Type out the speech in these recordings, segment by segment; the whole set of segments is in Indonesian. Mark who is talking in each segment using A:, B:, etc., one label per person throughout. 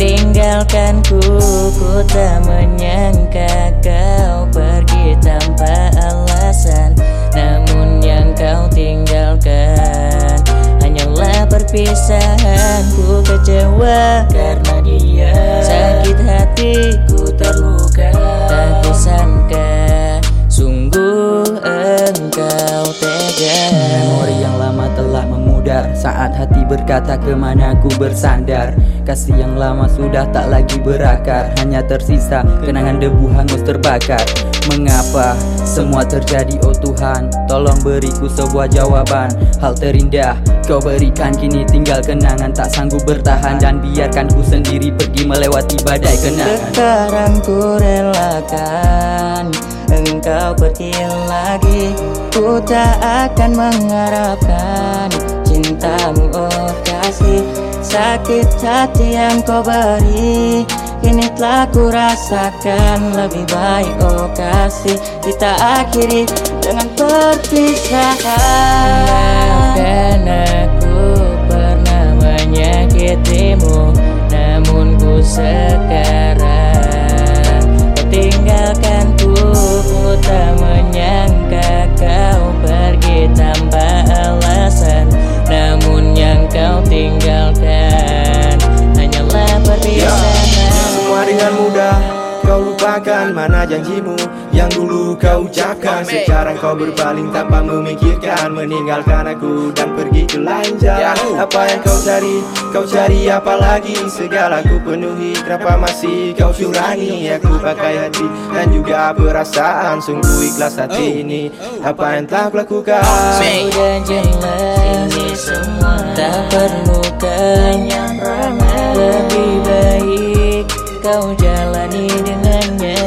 A: tinggalkanku, ku tak menyangka kau pergi tanpa alasan. Namun yang kau tinggalkan hanyalah perpisahan. Ku kecewa karena dia, sakit hatiku terluka. Tak kusangka sungguh engkau tega.
B: Memori yang lama telah memudar saat hati berkata kemana ku bersandar. Kasih yang lama sudah tak lagi berakar, hanya tersisa kenangan debu hangus terbakar. Mengapa semua terjadi, oh Tuhan? Tolong beriku sebuah jawaban. Hal terindah kau berikan, kini tinggal kenangan. Tak sanggup bertahan dan biarkan ku sendiri pergi melewati badai kenangan.
A: Sekarang ku relakan engkau pergi lagi. Ku tak akan mengharapkan cintamu, oh kasih. Sakit hati yang kau beri kini telah ku rasakan. Lebih baik oh kasih kita akhiri dengan perpisahan. Maafkan aku pernah menyakitimu, namun ku sekarang kau tinggalkanku. Ku tak menyangka kau pergi tanpa alasan. Namun yang kau tinggalkan hanyalah perpisahan.
C: Semua dengan mudah kau lupakan, mana janjimu yang dulu kau ucapkan. Sekarang kau berpaling tanpa memikirkan, meninggalkan aku dan pergi ke lain jalan. Apa yang kau cari apa lagi? Segala ku penuhi, kenapa masih kau curangi? Aku pakai hati dan juga perasaan, sungguh ikhlas hati ini apa yang telah kulakukan.
A: Sudah jelas ini semua tak perlu kenyamanan. Lebih baik kau jalani dengannya.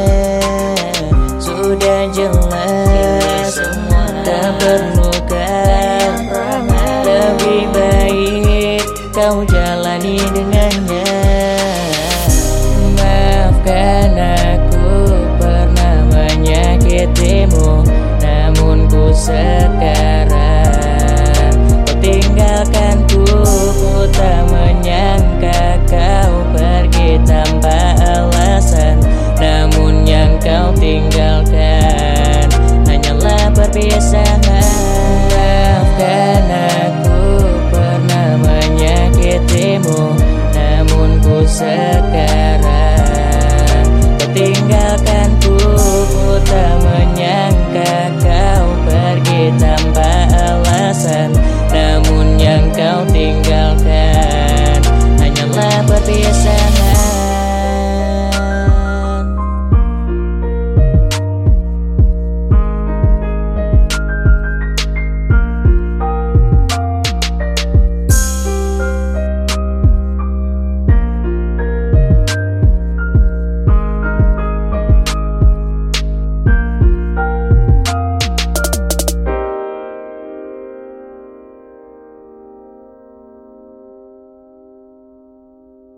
A: Sudah jelas semua tak perlu kenyamanan. Lebih baik kau jalani dengannya. Maafkan aku pernah menyakitimu, namun ku sekarang kau tinggalkanku. Ku tak menyangka kau pergi tanpa alasan. Namun yang kau tinggalkan hanyalah perpisahan. Maafkan aku pernah menyakitimu, namun ku sekarang kau tinggalkanku. Ku tak menyangka kau pergi tanpa alasan. Namun yang kau tinggalkan hanyalah perpisahan.